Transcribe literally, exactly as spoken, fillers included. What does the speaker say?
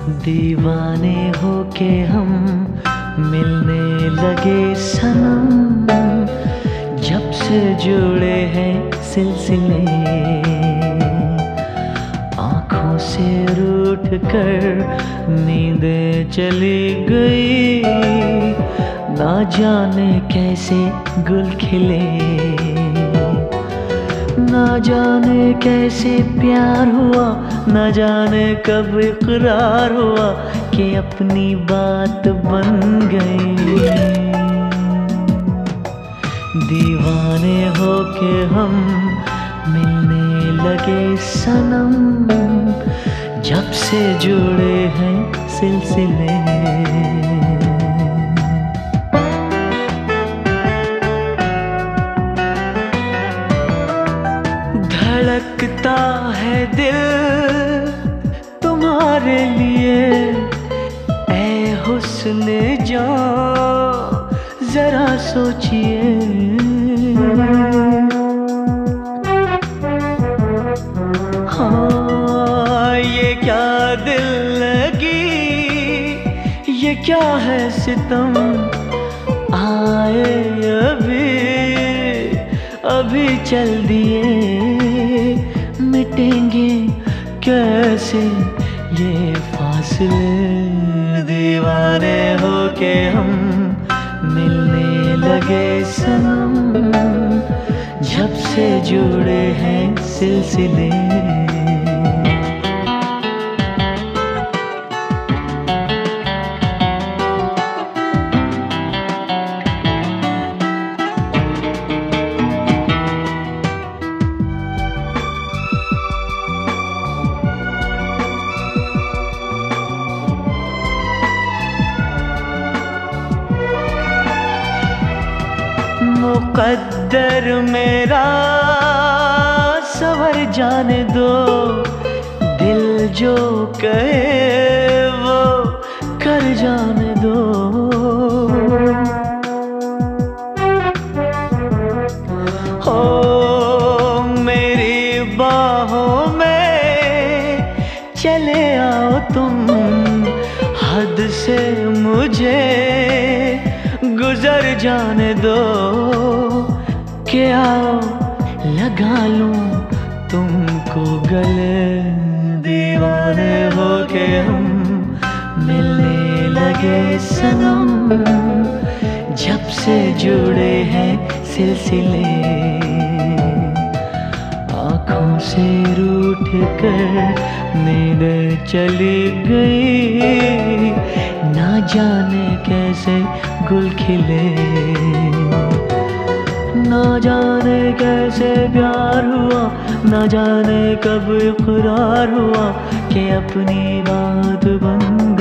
दीवाने होके हम मिलने लगे सनम, जब से जुड़े हैं सिलसिले। आँखों से रूठ कर नींदें चली गई, ना जाने कैसे गुल खिले, ना जाने कैसे प्यार हुआ, ना जाने कब इकरार हुआ कि अपनी बात बन गई। दीवाने होके हम मिलने लगे सनम, जब से जुड़े हैं सिलसिले। धड़कता है दिल तुम्हारे लिए, ऐ हुस्न जान जरा सोचिए। हाँ, ये क्या दिल लगी, ये क्या है सितम, आए अभी अभी चल दिए, मिटेंगे कैसे ये फासले। दीवाने होके हम मिलने लगे सनम, जब से जुड़े हैं सिलसिले। मुक़द्दर मेरा सवर जाने दो, दिल जो कहे वो कर जाने दो। हो मेरी बाहों में चले आओ तुम, हद से मुझे गुजर जाने दो, कि आओ लगा लूं तुमको गले। दीवाने होके हम मिलने लगे सनम, जब से जुड़े हैं सिलसिले। आँखों से रूठ कर नींद चली गई, ना जाने कैसे गुल खिले, ना जाने कैसे प्यार हुआ, ना जाने कब इकरार हुआ कि अपनी बात बन